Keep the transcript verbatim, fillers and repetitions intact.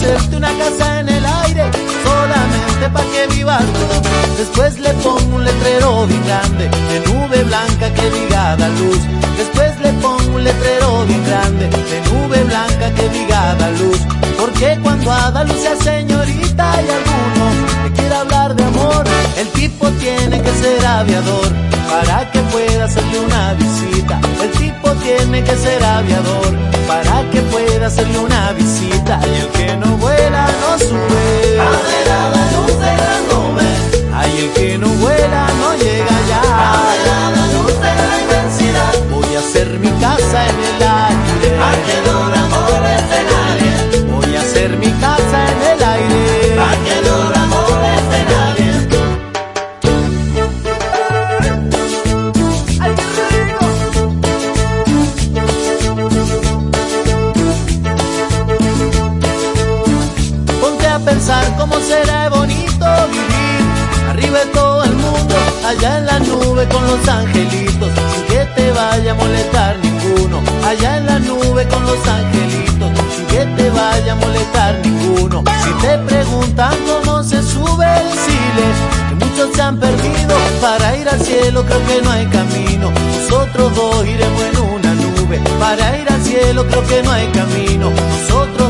hacerte una casa en el aire, solamente pa' que vivas tú. Después le pongo un letrero bien grande, de nube blanca que diga da luz. Después le pongo un letrero bien grande, de nube blanca que diga da luz. Porque cuando a da luz sea señorita y alguno le quiera hablar de amor, el tipo tiene que ser aviador para que pueda hacerle una visita. El tipo tiene que ser aviador para que pueda hacerle una visita. Y el que no vuela no sube a ver a la luz de la nube. Ay, el que no vuela no llega allá a ver a la luz de la inmensidad. Voy a hacer mi casa en el aire para que los amores de nadie. Voy a hacer mi casa en el aire para que los amores de nadie. ¡Ay, qué rico! Ponte a pensar cómo será bonito vivir arriba de todo el mundo, allá en la nube con los angelitos, sin que te vaya a molestar ninguno. Allá en la nube con los angelitos, sin que te vaya a molestar ninguno. Si te preguntan cómo se sube, decile que muchos se han perdido. Para ir al cielo creo que no hay camino, nosotros dos iremos en una nube. Para ir al cielo creo que no hay camino, nosotros